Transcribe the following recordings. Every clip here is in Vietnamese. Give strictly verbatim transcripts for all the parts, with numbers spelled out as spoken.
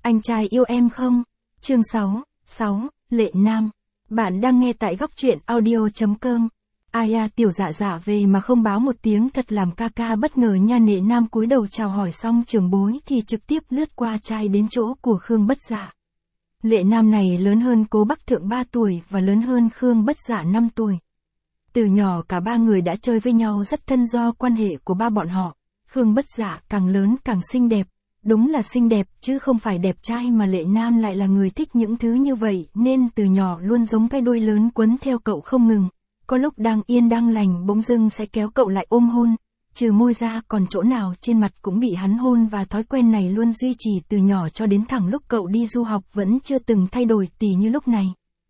Anh trai yêu em không? Chương sáu, sáu, Lệ Nam. Bạn đang nghe tại góc truyện audio.com. Ai à, tiểu dạ dạ về mà không báo một tiếng thật làm ca ca bất ngờ nha. Lệ Nam cúi đầu chào hỏi xong trưởng bối thì trực tiếp lướt qua trai đến chỗ của Khương Bất Dạ. Lệ Nam này lớn hơn Cố Bắc Thượng ba tuổi và lớn hơn Khương Bất Dạ năm tuổi. Từ nhỏ cả ba người đã chơi với nhau rất thân do quan hệ của ba bọn họ. Khương Bất Dạ càng lớn càng xinh đẹp. Đúng là xinh đẹp chứ không phải đẹp trai, mà Lệ Nam lại là người thích những thứ như vậy nên từ nhỏ luôn giống cái đuôi lớn quấn theo cậu không ngừng. Có lúc đang yên đang lành bỗng dưng sẽ kéo cậu lại ôm hôn, trừ môi ra còn chỗ nào trên mặt cũng bị hắn hôn, và thói quen này luôn duy trì từ nhỏ cho đến thẳng lúc cậu đi du học vẫn chưa từng thay đổi tỉ như lúc này.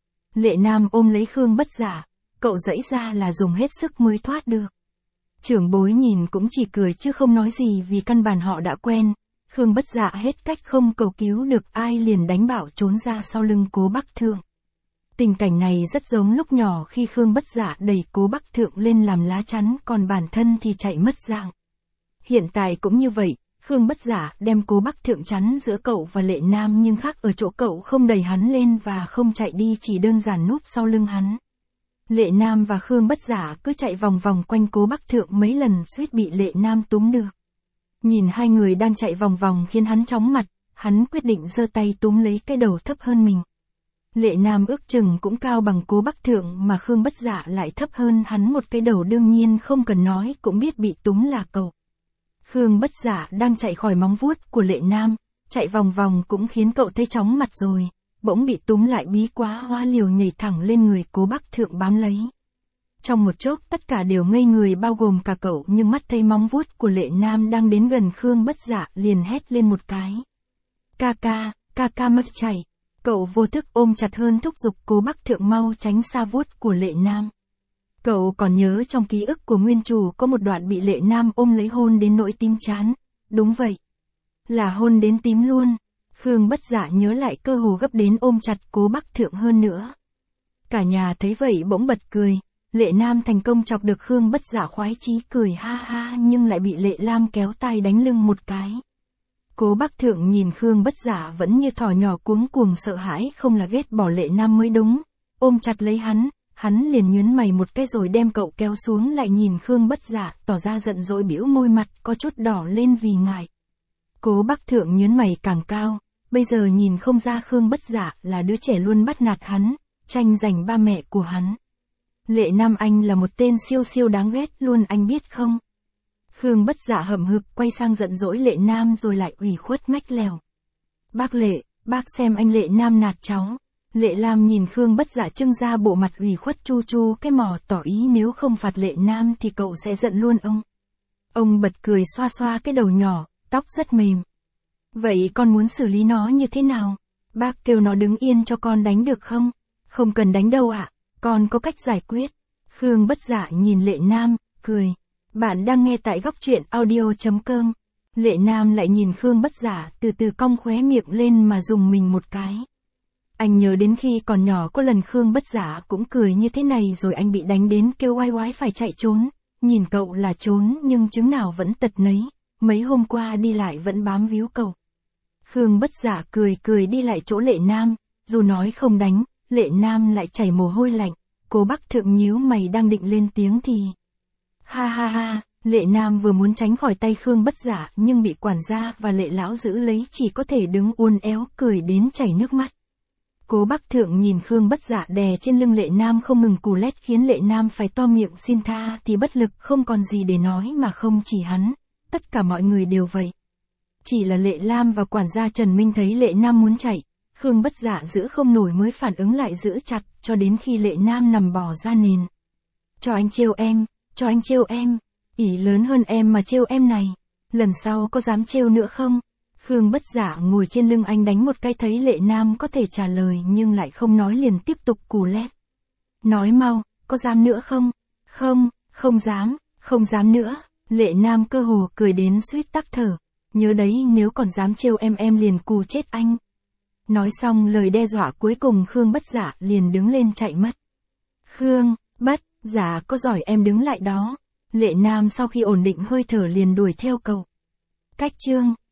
Lệ Nam ôm lấy Khương Bất Dạ, cậu giãy ra là dùng hết sức mới thoát được. Trưởng bối nhìn cũng chỉ cười chứ không nói gì vì căn bản họ đã quen. Khương Bất Dạ hết cách không cầu cứu được ai liền đánh bảo trốn ra sau lưng Cố Bắc Thượng. Tình cảnh này rất giống lúc nhỏ khi Khương Bất Dạ đẩy Cố Bắc Thượng lên làm lá chắn còn bản thân thì chạy mất dạng. Hiện tại cũng như vậy, Khương Bất Dạ đem Cố Bắc Thượng chắn giữa cậu và Lệ Nam, nhưng khác ở chỗ cậu không đẩy hắn lên và không chạy đi, chỉ đơn giản núp sau lưng hắn. Lệ Nam và Khương Bất Dạ cứ chạy vòng vòng quanh Cố Bắc Thượng mấy lần suýt bị Lệ Nam túm được. Nhìn hai người đang chạy vòng vòng khiến hắn chóng mặt, hắn quyết định giơ tay túm lấy cái đầu thấp hơn mình. Lệ Nam ước chừng cũng cao bằng Cố Bắc Thượng mà Khương Bất Dạ lại thấp hơn hắn một cái đầu, đương nhiên không cần nói cũng biết bị túm là cậu. Khương Bất Dạ đang chạy khỏi móng vuốt của Lệ Nam, chạy vòng vòng cũng khiến cậu thấy chóng mặt rồi, bỗng bị túm lại bí quá hóa liều nhảy thẳng lên người Cố Bắc Thượng bám lấy. Trong một chốc tất cả đều ngây người bao gồm cả cậu, nhưng mắt thấy móng vuốt của Lệ Nam đang đến gần Khương Bất Dạ liền hét lên một cái. Ca ca, ca ca mất chạy. Cậu vô thức ôm chặt hơn thúc giục Cố Bắc Thượng mau tránh xa vuốt của Lệ Nam. Cậu còn nhớ trong ký ức của nguyên chủ có một đoạn bị Lệ Nam ôm lấy hôn đến nỗi tím chán. Đúng vậy. Là hôn đến tím luôn. Khương Bất Dạ nhớ lại cơ hồ gấp đến ôm chặt Cố Bắc Thượng hơn nữa. Cả nhà thấy vậy bỗng bật cười. Lệ Nam thành công chọc được Khương Bất Dạ khoái chí cười ha ha, nhưng lại bị Lệ Nam kéo tay đánh lưng một cái. Cố Bắc Thượng nhìn Khương Bất Dạ vẫn như thỏ nhỏ cuống cuồng sợ hãi, không là ghét bỏ Lệ Nam mới đúng. Ôm chặt lấy hắn, hắn liền nhướng mày một cái rồi đem cậu kéo xuống, lại nhìn Khương Bất Dạ tỏ ra giận dỗi, bĩu môi, mặt có chút đỏ lên vì ngại. Cố Bắc Thượng nhướng mày càng cao, bây giờ nhìn không ra Khương Bất Dạ là đứa trẻ luôn bắt nạt hắn, tranh giành ba mẹ của hắn. Lệ Nam anh là một tên siêu siêu đáng ghét luôn, anh biết không? Khương Bất Dạ hậm hực quay sang giận dỗi Lệ Nam rồi lại ủy khuất mách lèo. Bác Lệ, bác xem anh Lệ Nam nạt cháu. Lệ Nam nhìn Khương Bất Dạ trưng ra bộ mặt ủy khuất, chu chu cái mỏ tỏ ý nếu không phạt Lệ Nam thì cậu sẽ giận luôn ông. Ông bật cười xoa xoa cái đầu nhỏ, tóc rất mềm. Vậy con muốn xử lý nó như thế nào? Bác kêu nó đứng yên cho con đánh được không? Không cần đánh đâu ạ. Còn có cách giải quyết. Khương Bất Dạ nhìn Lệ Nam, cười. Bạn đang nghe tại góc truyện audio.com. Lệ Nam lại nhìn Khương Bất Dạ, từ từ cong khóe miệng lên mà dùng mình một cái. Anh nhớ đến khi còn nhỏ có lần Khương Bất Dạ cũng cười như thế này rồi anh bị đánh đến kêu oai oái phải chạy trốn. Nhìn cậu là trốn nhưng chứng nào vẫn tật nấy. Mấy hôm qua đi lại vẫn bám víu cậu. Khương Bất Dạ cười cười đi lại chỗ Lệ Nam, dù nói không đánh. Lệ Nam lại chảy mồ hôi lạnh. Cố Bắc Thượng nhíu mày đang định lên tiếng thì... Ha ha ha, Lệ Nam vừa muốn tránh khỏi tay Khương Bất Dạ nhưng bị quản gia và Lệ lão giữ lấy, chỉ có thể đứng uốn éo cười đến chảy nước mắt. Cố Bắc Thượng nhìn Khương Bất Dạ đè trên lưng Lệ Nam không ngừng cù lét khiến Lệ Nam phải to miệng xin tha thì bất lực không còn gì để nói, mà không chỉ hắn, tất cả mọi người đều vậy. Chỉ là Lệ Lam và quản gia Trần Minh thấy Lệ Nam muốn chạy. Khương Bất Dạ giữ không nổi mới phản ứng lại giữ chặt cho đến khi Lệ Nam nằm bò ra nền. Cho anh trêu em, cho anh trêu em, ỷ lớn hơn em mà trêu em này, lần sau có dám trêu nữa không? Khương Bất Dạ ngồi trên lưng anh đánh một cái, thấy Lệ Nam có thể trả lời nhưng lại không nói liền tiếp tục cù lét. Nói mau, có dám nữa không? Không, không dám, không dám nữa. Lệ Nam cơ hồ cười đến suýt tắc thở. Nhớ đấy, nếu còn dám trêu em em liền cù chết anh. Nói xong lời đe dọa cuối cùng Khương Bất Dạ liền đứng lên chạy mất. Khương Bất Dạ có giỏi em đứng lại đó. Lệ Nam sau khi ổn định hơi thở liền đuổi theo cậu. Cách chương